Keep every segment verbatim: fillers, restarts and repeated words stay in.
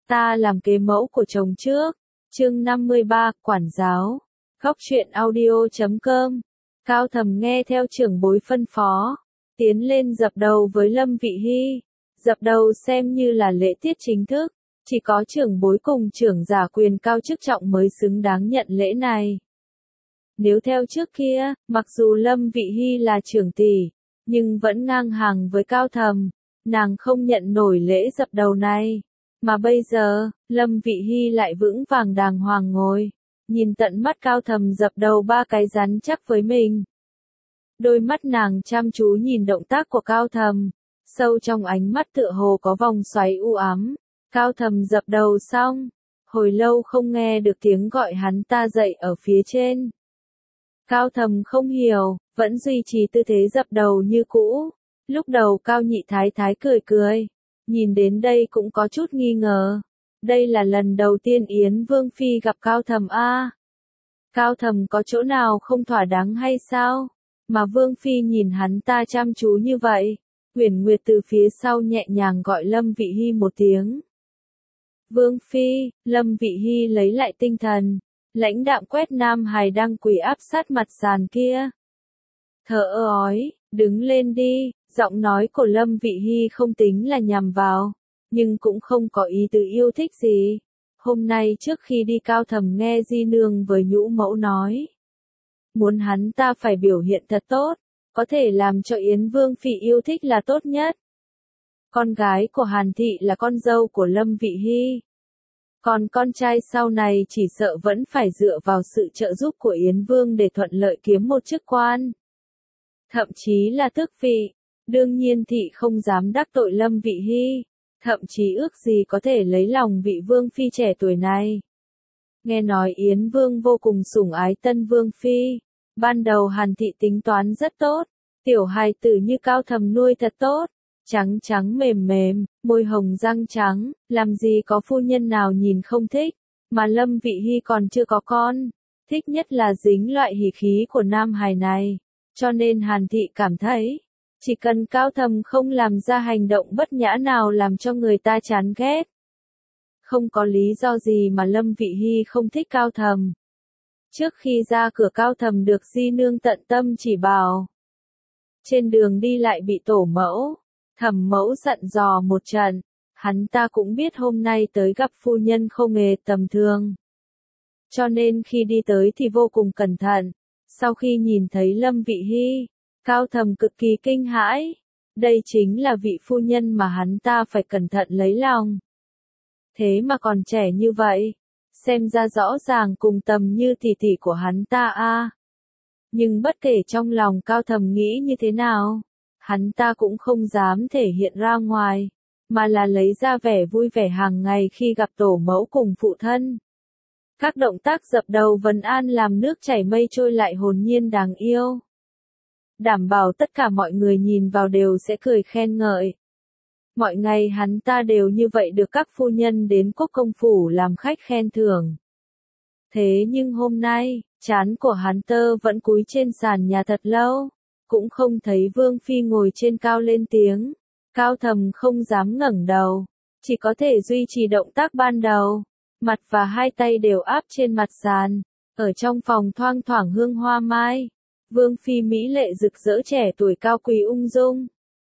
ta làm kế mẫu của chồng trước. Chương năm mươi ba, quản giáo. Góc truyện audio chấm com. Cao Thầm nghe theo trưởng bối phân phó, tiến lên dập đầu với Lâm Vị Hy. Dập đầu xem như là lễ tiết chính thức, chỉ có trưởng bối cùng trưởng giả quyền cao chức trọng mới xứng đáng nhận lễ này. Nếu theo trước kia, mặc dù Lâm Vị Hy là trưởng tỷ, nhưng vẫn ngang hàng với Cao Thầm, nàng không nhận nổi lễ dập đầu này. Mà bây giờ, Lâm Vị Hy lại vững vàng đàng hoàng ngồi, nhìn tận mắt Cao Thầm dập đầu ba cái rắn chắc với mình. Đôi mắt nàng chăm chú nhìn động tác của Cao Thầm, sâu trong ánh mắt tựa hồ có vòng xoáy u ám. Cao Thầm dập đầu xong, hồi lâu không nghe được tiếng gọi hắn ta dậy ở phía trên. Cao Thầm không hiểu, vẫn duy trì tư thế dập đầu như cũ. Lúc đầu Cao Nhị Thái Thái cười cười, nhìn đến đây cũng có chút nghi ngờ. Đây là lần đầu tiên Yến Vương Phi gặp Cao Thầm a. Cao Thầm có chỗ nào không thỏa đáng hay sao? Mà Vương Phi nhìn hắn ta chăm chú như vậy. Huyền Nguyệt từ phía sau nhẹ nhàng gọi Lâm Vị Hy một tiếng. Vương Phi, Lâm Vị Hy lấy lại tinh thần, lãnh đạm quét nam hài đang quỳ áp sát mặt sàn kia. Thở ơ ói, đứng lên đi, giọng nói của Lâm Vị Hy không tính là nhằm vào, nhưng cũng không có ý tứ yêu thích gì. Hôm nay trước khi đi Cao Thầm nghe Di Nương với Nhũ Mẫu nói, muốn hắn ta phải biểu hiện thật tốt, có thể làm cho Yến Vương Phi yêu thích là tốt nhất. Con gái của Hàn Thị là con dâu của Lâm Vị Hy. Còn con trai sau này chỉ sợ vẫn phải dựa vào sự trợ giúp của Yến Vương để thuận lợi kiếm một chức quan. Thậm chí là tước vị. Đương nhiên Thị không dám đắc tội Lâm Vị Hy. Thậm chí ước gì có thể lấy lòng vị Vương Phi trẻ tuổi này. Nghe nói Yến Vương vô cùng sủng ái tân Vương Phi. Ban đầu Hàn Thị tính toán rất tốt. Tiểu hài tử như Cao Thầm nuôi thật tốt. Trắng trắng mềm mềm, môi hồng răng trắng, làm gì có phu nhân nào nhìn không thích, mà Lâm Vị Hy còn chưa có con, thích nhất là dính loại hỉ khí của nam hài này, cho nên Hàn Thị cảm thấy, chỉ cần Cao Thầm không làm ra hành động bất nhã nào làm cho người ta chán ghét. Không có lý do gì mà Lâm Vị Hy không thích Cao Thầm. Trước khi ra cửa Cao Thầm được Di Nương tận tâm chỉ bảo. Trên đường đi lại bị tổ mẫu. Thẩm mẫu dặn dò một trận, hắn ta cũng biết hôm nay tới gặp phu nhân không hề tầm thường. Cho nên khi đi tới thì vô cùng cẩn thận, sau khi nhìn thấy Lâm Vị Hy, Cao Thầm cực kỳ kinh hãi, đây chính là vị phu nhân mà hắn ta phải cẩn thận lấy lòng. Thế mà còn trẻ như vậy, xem ra rõ ràng cùng tầm như tỷ tỷ của hắn ta a. Nhưng bất kể trong lòng Cao Thầm nghĩ như thế nào, hắn ta cũng không dám thể hiện ra ngoài, mà là lấy ra vẻ vui vẻ hàng ngày khi gặp tổ mẫu cùng phụ thân. Các động tác dập đầu vân an làm nước chảy mây trôi lại hồn nhiên đáng yêu. Đảm bảo tất cả mọi người nhìn vào đều sẽ cười khen ngợi. Mọi ngày hắn ta đều như vậy được các phu nhân đến Quốc Công Phủ làm khách khen thưởng. Thế nhưng hôm nay, trán của hắn tơ vẫn cúi trên sàn nhà thật lâu. Cũng không thấy Vương Phi ngồi trên cao lên tiếng. Cao Thầm không dám ngẩng đầu, chỉ có thể duy trì động tác ban đầu. Mặt và hai tay đều áp trên mặt sàn. Ở trong phòng thoang thoảng hương hoa mai. Vương Phi mỹ lệ rực rỡ trẻ tuổi cao quý ung dung.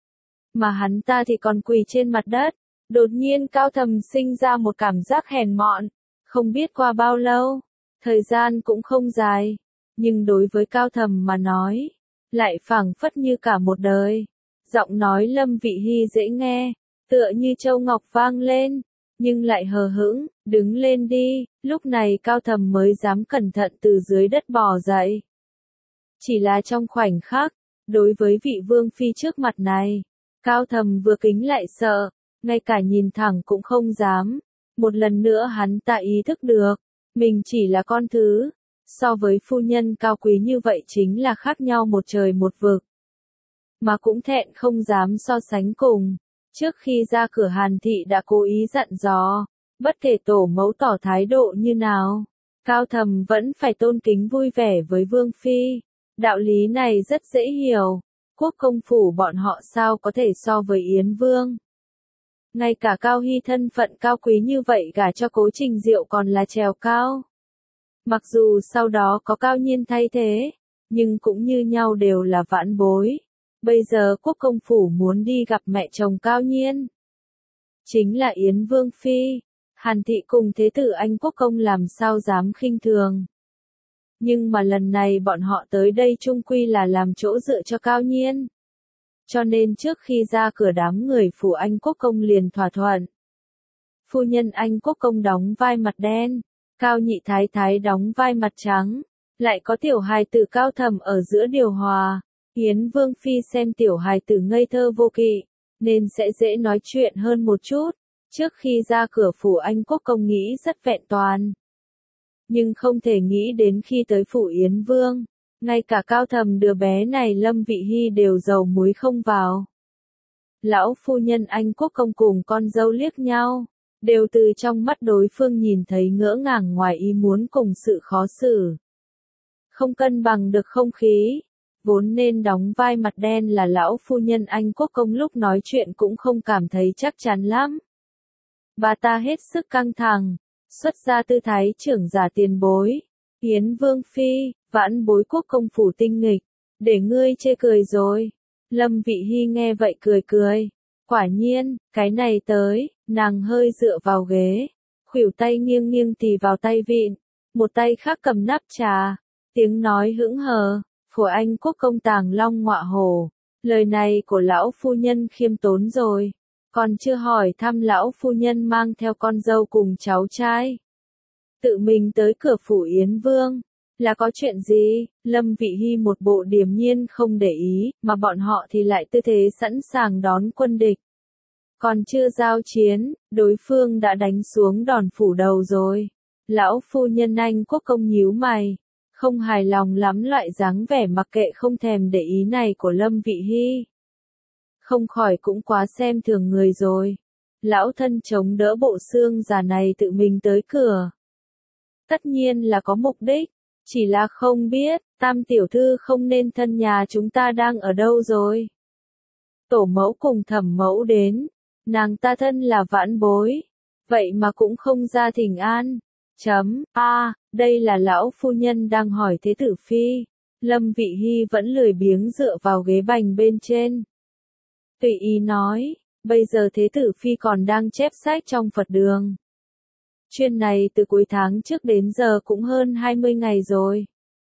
Mà hắn ta thì còn quỳ trên mặt đất. Đột nhiên Cao Thầm sinh ra một cảm giác hèn mọn. Không biết qua bao lâu. Thời gian cũng không dài. Nhưng đối với Cao Thầm mà nói, lại phảng phất như cả một đời. Giọng nói Lâm Vị Hy dễ nghe, tựa như châu ngọc vang lên, nhưng lại hờ hững, đứng lên đi. Lúc này Cao Thầm mới dám cẩn thận từ dưới đất bò dậy. Chỉ là trong khoảnh khắc, đối với vị Vương Phi trước mặt này, Cao Thầm vừa kính lại sợ, ngay cả nhìn thẳng cũng không dám. Một lần nữa hắn ta ý thức được, mình chỉ là con thứ. So với phu nhân cao quý như vậy chính là khác nhau một trời một vực. Mà cũng thẹn không dám so sánh cùng. Trước khi ra cửa Hàn Thị đã cố ý dặn dò, bất kể tổ mẫu tỏ thái độ như nào, Cao Thầm vẫn phải tôn kính vui vẻ với Vương Phi. Đạo lý này rất dễ hiểu. Quốc Công Phủ bọn họ sao có thể so với Yến Vương. Ngay cả Cao Hy thân phận cao quý như vậy gả cho Cố Trình Diệu còn là trèo cao. Mặc dù sau đó có Cao Nhiên thay thế, nhưng cũng như nhau đều là vãn bối. Bây giờ Quốc công phủ muốn đi gặp mẹ chồng Cao Nhiên. Chính là Yến Vương Phi. Hàn Thị cùng Thế tử Anh Quốc công làm sao dám khinh thường. Nhưng mà lần này bọn họ tới đây chung quy là làm chỗ dựa cho Cao Nhiên. Cho nên trước khi ra cửa đám người phủ Anh Quốc công liền thỏa thuận. Phu nhân Anh Quốc công đóng vai mặt đen, Cao Nhị Thái Thái đóng vai mặt trắng, lại có tiểu hài tử Cao Thẩm ở giữa điều hòa. Yến Vương Phi xem tiểu hài tử ngây thơ vô kỵ, nên sẽ dễ nói chuyện hơn một chút. Trước khi ra cửa phủ Anh Quốc công nghĩ rất vẹn toàn. Nhưng không thể nghĩ đến khi tới phủ Yến Vương, ngay cả Cao Thẩm đứa bé này Lâm Vị Hy đều dầu muối không vào. Lão phu nhân Anh Quốc công cùng con dâu liếc nhau, đều từ trong mắt đối phương nhìn thấy ngỡ ngàng ngoài ý muốn cùng sự khó xử. Không cân bằng được không khí, vốn nên đóng vai mặt đen là lão phu nhân Anh Quốc công lúc nói chuyện cũng không cảm thấy chắc chắn lắm. Bà ta hết sức căng thẳng, xuất ra tư thái trưởng giả tiền bối. Yến Vương Phi, vãn bối Quốc công phủ tinh nghịch, để ngươi chê cười rồi. Lâm Vị Hy nghe vậy cười cười. Quả nhiên, cái này tới, nàng hơi dựa vào ghế, khuỷu tay nghiêng nghiêng tì vào tay vịn, một tay khác cầm nắp trà, tiếng nói hững hờ, phủ Anh Quốc công tàng long ngọa hổ. Lời này của lão phu nhân khiêm tốn rồi, còn chưa hỏi thăm lão phu nhân mang theo con dâu cùng cháu trai. Tự mình tới cửa phủ Yến Vương, là có chuyện gì? Lâm Vị Hy một bộ điềm nhiên không để ý, mà bọn họ thì lại tư thế sẵn sàng đón quân địch. Còn chưa giao chiến, đối phương đã đánh xuống đòn phủ đầu rồi. Lão phu nhân Anh Quốc công nhíu mày, không hài lòng lắm loại dáng vẻ mặc kệ không thèm để ý này của Lâm Vị Hy. Không khỏi cũng quá xem thường người rồi. Lão thân chống đỡ bộ xương già này tự mình tới cửa. Tất nhiên là có mục đích, chỉ là không biết, Tam tiểu thư không nên thân nhà chúng ta đang ở đâu rồi. Tổ mẫu cùng thẩm mẫu đến, nàng ta thân là vãn bối, vậy mà cũng không ra thỉnh an. Chấm, a, à, đây là lão phu nhân đang hỏi Thế tử Phi. Lâm Vị Hy vẫn lười biếng dựa vào ghế bành bên trên. Tùy ý nói, bây giờ Thế tử Phi còn đang chép sách trong Phật đường. Chuyên này từ cuối tháng trước đến giờ cũng hơn hai mươi ngày rồi.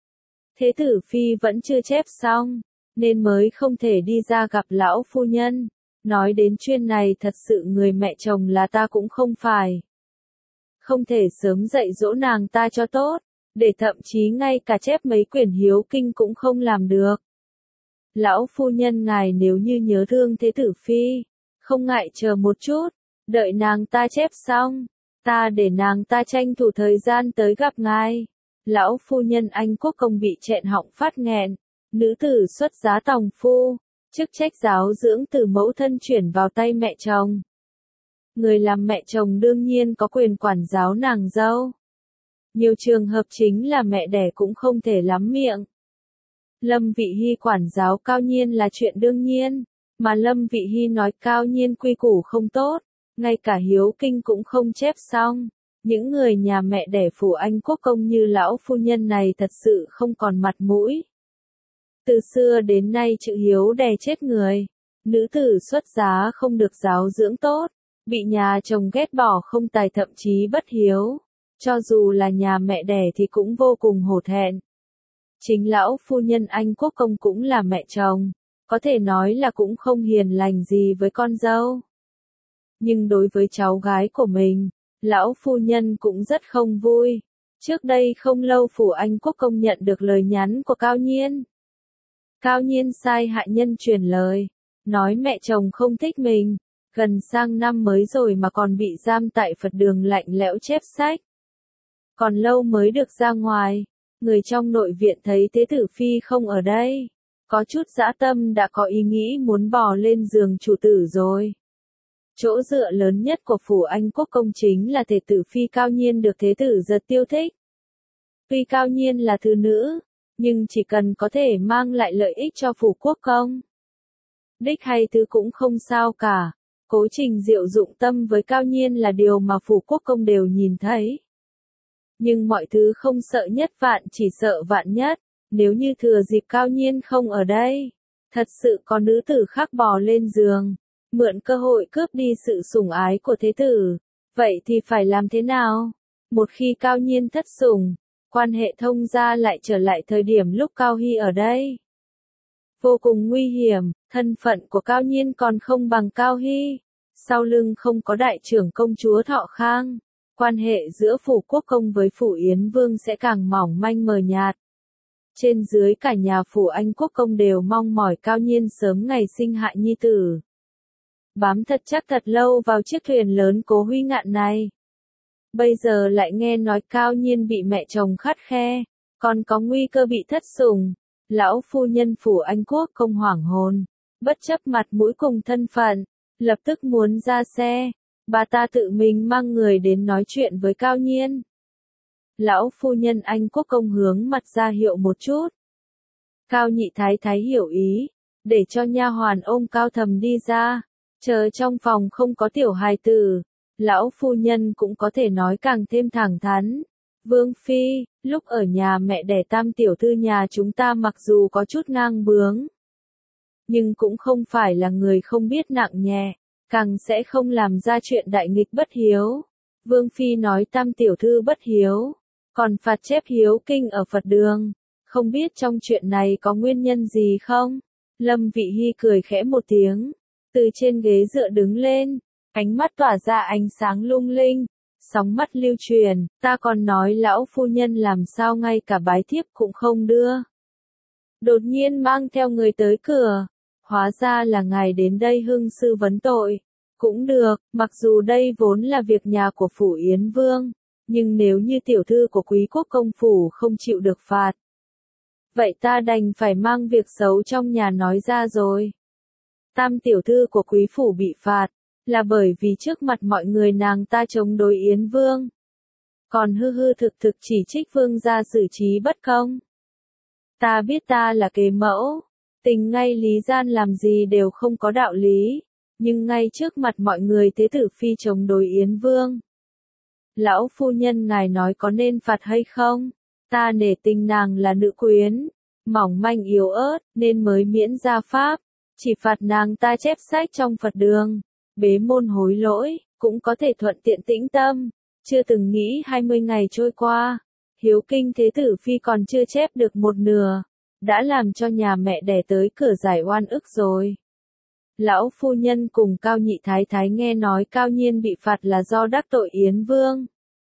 Thế tử Phi vẫn chưa chép xong, nên mới không thể đi ra gặp lão phu nhân. Nói đến chuyên này thật sự người mẹ chồng là ta cũng không phải. Không thể sớm dạy dỗ nàng ta cho tốt, để thậm chí ngay cả chép mấy quyển hiếu kinh cũng không làm được. Lão phu nhân ngài nếu như nhớ thương Thế tử Phi, không ngại chờ một chút, đợi nàng ta chép xong, ta để nàng ta tranh thủ thời gian tới gặp ngài. Lão phu nhân Anh Quốc công bị nghẹn họng phát nghẹn, nữ tử xuất giá tòng phu, chức trách giáo dưỡng từ mẫu thân chuyển vào tay mẹ chồng. Người làm mẹ chồng đương nhiên có quyền quản giáo nàng dâu. Nhiều trường hợp chính là mẹ đẻ cũng không thể lắm miệng. Lâm Vị Hy quản giáo Cao Nhiên là chuyện đương nhiên, mà Lâm Vị Hy nói Cao Nhiên quy củ không tốt, ngay cả hiếu kinh cũng không chép xong. Những người nhà mẹ đẻ phủ Anh Quốc công như lão phu nhân này thật sự không còn mặt mũi. Từ xưa đến nay chữ hiếu đè chết người, nữ tử xuất giá không được giáo dưỡng tốt, bị nhà chồng ghét bỏ không tài thậm chí bất hiếu, cho dù là nhà mẹ đẻ thì cũng vô cùng hổ thẹn. Chính lão phu nhân Anh Quốc công cũng là mẹ chồng, có thể nói là cũng không hiền lành gì với con dâu. Nhưng đối với cháu gái của mình, lão phu nhân cũng rất không vui. Trước đây không lâu phủ Anh Quốc công nhận được lời nhắn của Cao Nhiên. Cao Nhiên sai hạ nhân truyền lời, nói mẹ chồng không thích mình, gần sang năm mới rồi mà còn bị giam tại Phật đường lạnh lẽo chép sách. Còn lâu mới được ra ngoài, người trong nội viện thấy Thế tử Phi không ở đây, có chút dã tâm đã có ý nghĩ muốn bò lên giường chủ tử rồi. Chỗ dựa lớn nhất của phủ Anh Quốc công chính là Thế tử Phi Cao Nhiên được Thế tử giật tiêu thích. Tuy Cao Nhiên là thứ nữ, nhưng chỉ cần có thể mang lại lợi ích cho phủ quốc công, đích hay thứ cũng không sao cả. Cố Trình Diệu dụng tâm với Cao Nhiên là điều mà phủ quốc công đều nhìn thấy. Nhưng mọi thứ không sợ nhất vạn chỉ sợ vạn nhất, nếu như thừa dịp Cao Nhiên không ở đây, thật sự có nữ tử khác bò lên giường, mượn cơ hội cướp đi sự sủng ái của thế tử, vậy thì phải làm thế nào? Một khi Cao Nhiên thất sủng, quan hệ thông gia lại trở lại thời điểm lúc Cao Hy ở đây. Vô cùng nguy hiểm, thân phận của Cao Nhiên còn không bằng Cao Hy, sau lưng không có đại trưởng công chúa Thọ Khang, quan hệ giữa phủ quốc công với phủ Yến Vương sẽ càng mỏng manh mờ nhạt. Trên dưới cả nhà phủ Anh quốc công đều mong mỏi Cao Nhiên sớm ngày sinh hạ nhi tử. Bám thật chắc thật lâu vào chiếc thuyền lớn Cố Huy Ngạn này. Bây giờ lại nghe nói Cao Nhiên bị mẹ chồng khắt khe, còn có nguy cơ bị thất sủng. Lão phu nhân phủ Anh quốc công hoảng hồn, bất chấp mặt mũi cùng thân phận, lập tức muốn ra xe. Bà ta tự mình mang người đến nói chuyện với Cao Nhiên. Lão phu nhân Anh quốc công hướng mặt ra hiệu một chút. Cao nhị thái thái hiểu ý, để cho nha hoàn ôm Cao Thầm đi ra, chờ trong phòng không có tiểu hài tử. Lão phu nhân cũng có thể nói càng thêm thẳng thắn. Vương Phi, lúc ở nhà mẹ đẻ Tam tiểu thư nhà chúng ta mặc dù có chút ngang bướng, nhưng cũng không phải là người không biết nặng nhẹ, càng sẽ không làm ra chuyện đại nghịch bất hiếu. Vương Phi nói Tam tiểu thư bất hiếu, còn phạt chép hiếu kinh ở Phật đường, không biết trong chuyện này có nguyên nhân gì không? Lâm Vị Hy cười khẽ một tiếng, từ trên ghế dựa đứng lên, ánh mắt tỏa ra ánh sáng lung linh, sóng mắt lưu truyền, ta còn nói lão phu nhân làm sao ngay cả bái thiếp cũng không đưa. Đột nhiên mang theo người tới cửa, hóa ra là ngài đến đây hưng sư vấn tội. Cũng được, mặc dù đây vốn là việc nhà của phủ Yến Vương, nhưng nếu như tiểu thư của quý quốc công phủ không chịu được phạt, vậy ta đành phải mang việc xấu trong nhà nói ra rồi. Tam tiểu thư của quý phủ bị phạt, là bởi vì trước mặt mọi người nàng ta chống đối Yến Vương. Còn hư hư thực thực chỉ trích Vương gia xử trí bất công. Ta biết ta là kế mẫu, tình ngay lý gian làm gì đều không có đạo lý, nhưng ngay trước mặt mọi người thế tử phi chống đối Yến Vương. Lão phu nhân ngài nói có nên phạt hay không? Ta nể tình nàng là nữ quyến, mỏng manh yếu ớt, nên mới miễn gia pháp, chỉ phạt nàng ta chép sách trong Phật đường, bế môn hối lỗi, cũng có thể thuận tiện tĩnh tâm. Chưa từng nghĩ hai mươi ngày trôi qua, hiếu kinh thế tử phi còn chưa chép được một nửa, đã làm cho nhà mẹ đẻ tới cửa giải oan ức rồi. Lão phu nhân cùng Cao nhị thái thái nghe nói Cao Nhiên bị phạt là do đắc tội Yến Vương,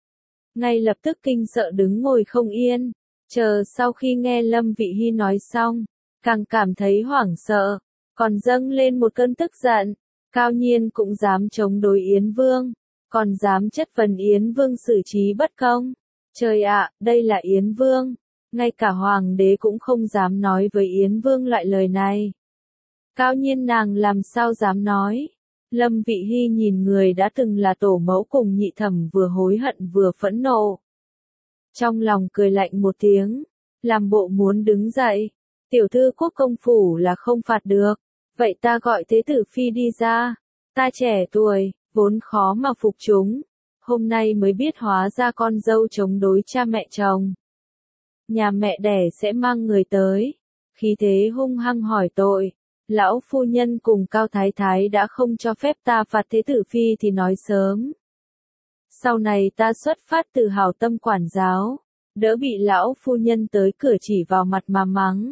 ngay lập tức kinh sợ đứng ngồi không yên, chờ sau khi nghe Lâm Vị Hy nói xong, càng cảm thấy hoảng sợ, còn dâng lên một cơn tức giận. Cao Nhiên cũng dám chống đối Yến Vương, còn dám chất vấn Yến Vương xử trí bất công. Trời ạ, đây là Yến Vương, ngay cả hoàng đế cũng không dám nói với Yến Vương loại lời này. Cao Nhiên nàng làm sao dám nói? Lâm Vị Hy nhìn người đã từng là tổ mẫu cùng nhị thẩm vừa hối hận vừa phẫn nộ. Trong lòng cười lạnh một tiếng, làm bộ muốn đứng dậy. Tiểu thư quốc công phủ là không phạt được, vậy ta gọi thế tử phi đi ra. Ta trẻ tuổi, vốn khó mà phục chúng, hôm nay mới biết hóa ra con dâu chống đối cha mẹ chồng. Nhà mẹ đẻ sẽ mang người tới, khí thế hung hăng hỏi tội. Lão phu nhân cùng Cao thái thái đã không cho phép ta phạt thế tử phi thì nói sớm. Sau này ta xuất phát từ hảo tâm quản giáo, đỡ bị lão phu nhân tới cửa chỉ vào mặt mà mắng.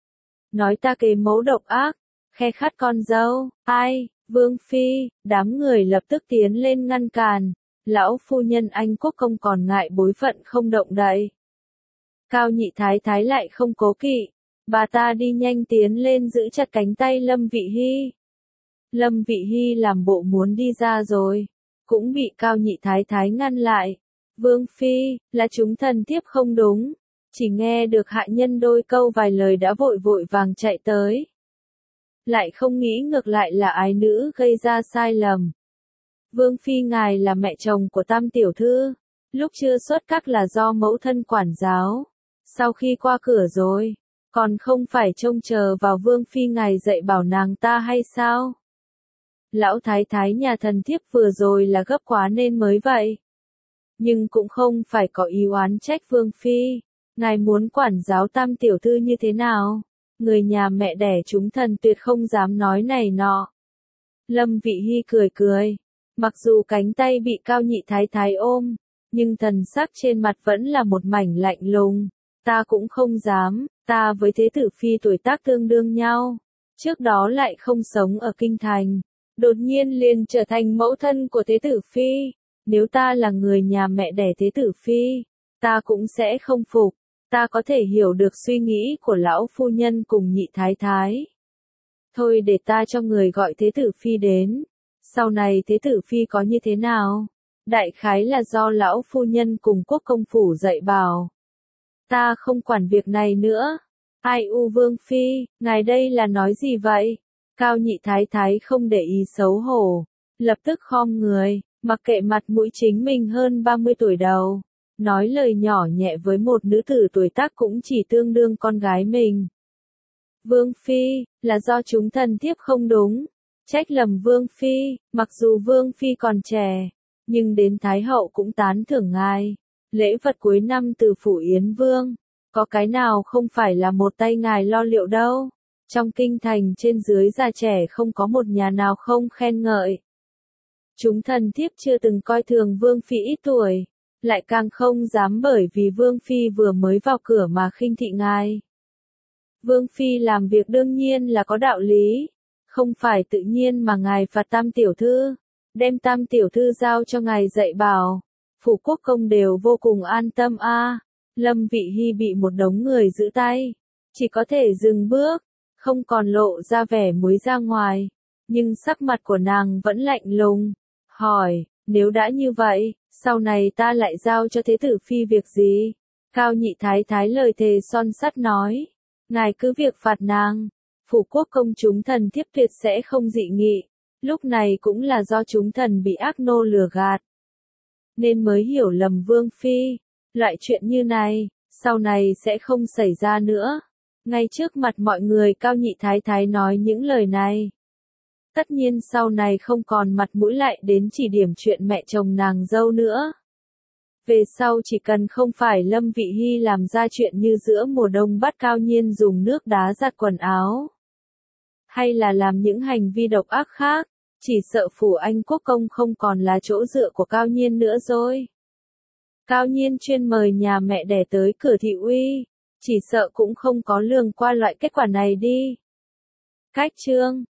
Nói ta kế mẫu độc ác, khe khắt con dâu, ai, Vương Phi, đám người lập tức tiến lên ngăn cản, lão phu nhân Anh quốc công còn ngại bối phận không động đậy. Cao nhị thái thái lại không cố kỵ, bà ta đi nhanh tiến lên giữ chặt cánh tay Lâm Vị Hy. Lâm Vị Hy làm bộ muốn đi ra rồi, cũng bị Cao nhị thái thái ngăn lại. Vương Phi, là chúng thần thiếp không đúng, chỉ nghe được hạ nhân đôi câu vài lời đã vội vội vàng chạy tới. Lại không nghĩ ngược lại là ái nữ gây ra sai lầm. Vương Phi ngài là mẹ chồng của Tam tiểu thư, lúc chưa xuất các là do mẫu thân quản giáo, sau khi qua cửa rồi, còn không phải trông chờ vào Vương Phi ngài dạy bảo nàng ta hay sao? Lão thái thái nhà thần thiếp vừa rồi là gấp quá nên mới vậy. Nhưng cũng không phải có ý oán trách Vương Phi. Ngài muốn quản giáo Tam tiểu thư như thế nào? Người nhà mẹ đẻ chúng thần tuyệt không dám nói này nọ. Lâm Vị Hy cười cười. Mặc dù cánh tay bị Cao Nhị thái thái ôm, nhưng thần sắc trên mặt vẫn là một mảnh lạnh lùng. Ta cũng không dám, ta với Thế tử Phi tuổi tác tương đương nhau. Trước đó lại không sống ở kinh thành. Đột nhiên liền trở thành mẫu thân của Thế tử Phi. Nếu ta là người nhà mẹ đẻ Thế tử Phi, ta cũng sẽ không phục. Ta có thể hiểu được suy nghĩ của lão phu nhân cùng Nhị thái thái. Thôi để ta cho người gọi Thế tử Phi đến. Sau này Thế tử Phi có như thế nào? Đại khái là do lão phu nhân cùng quốc công phủ dạy bảo. Ta không quản việc này nữa. Ai u Vương Phi, ngài đây là nói gì vậy? Cao Nhị thái thái không để ý xấu hổ. Lập tức khom người, mặc kệ mặt mũi chính mình hơn ba mươi tuổi đầu. Nói lời nhỏ nhẹ với một nữ tử tuổi tác cũng chỉ tương đương con gái mình. Vương Phi, là do chúng thần thiếp không đúng. Trách lầm Vương Phi, mặc dù Vương Phi còn trẻ, nhưng đến Thái Hậu cũng tán thưởng ngài. Lễ vật cuối năm từ Phủ Yến Vương, có cái nào không phải là một tay ngài lo liệu đâu. Trong kinh thành trên dưới già trẻ không có một nhà nào không khen ngợi. Chúng thần thiếp chưa từng coi thường Vương Phi ít tuổi, lại càng không dám bởi vì Vương Phi vừa mới vào cửa mà khinh thị ngài. Vương Phi làm việc đương nhiên là có đạo lý, không phải tự nhiên mà ngài phạt Tam tiểu thư, đem Tam tiểu thư giao cho ngài dạy bảo. Phủ quốc công đều vô cùng an tâm a. À. Lâm Vị Hy bị một đống người giữ tay, chỉ có thể dừng bước, không còn lộ ra vẻ muối ra ngoài, nhưng sắc mặt của nàng vẫn lạnh lùng, hỏi, nếu đã như vậy, sau này ta lại giao cho Thế tử Phi việc gì? Cao Nhị thái thái lời thề son sắt nói, ngài cứ việc phạt nàng, phủ quốc công chúng thần thiếp tuyệt sẽ không dị nghị, lúc này cũng là do chúng thần bị ác nô lừa gạt, nên mới hiểu lầm Vương Phi. Loại chuyện như này, sau này sẽ không xảy ra nữa. Ngay trước mặt mọi người Cao Nhị thái thái nói những lời này. Tất nhiên sau này không còn mặt mũi lại đến chỉ điểm chuyện mẹ chồng nàng dâu nữa. Về sau chỉ cần không phải Lâm Vị Hy làm ra chuyện như giữa mùa đông bắt Cao Nhiên dùng nước đá giặt quần áo, hay là làm những hành vi độc ác khác, chỉ sợ phủ Anh quốc công không còn là chỗ dựa của Cao Nhiên nữa rồi. Cao Nhiên chuyên mời nhà mẹ đẻ tới cửa thị uy, chỉ sợ cũng không có lường qua loại kết quả này đi. Cách chương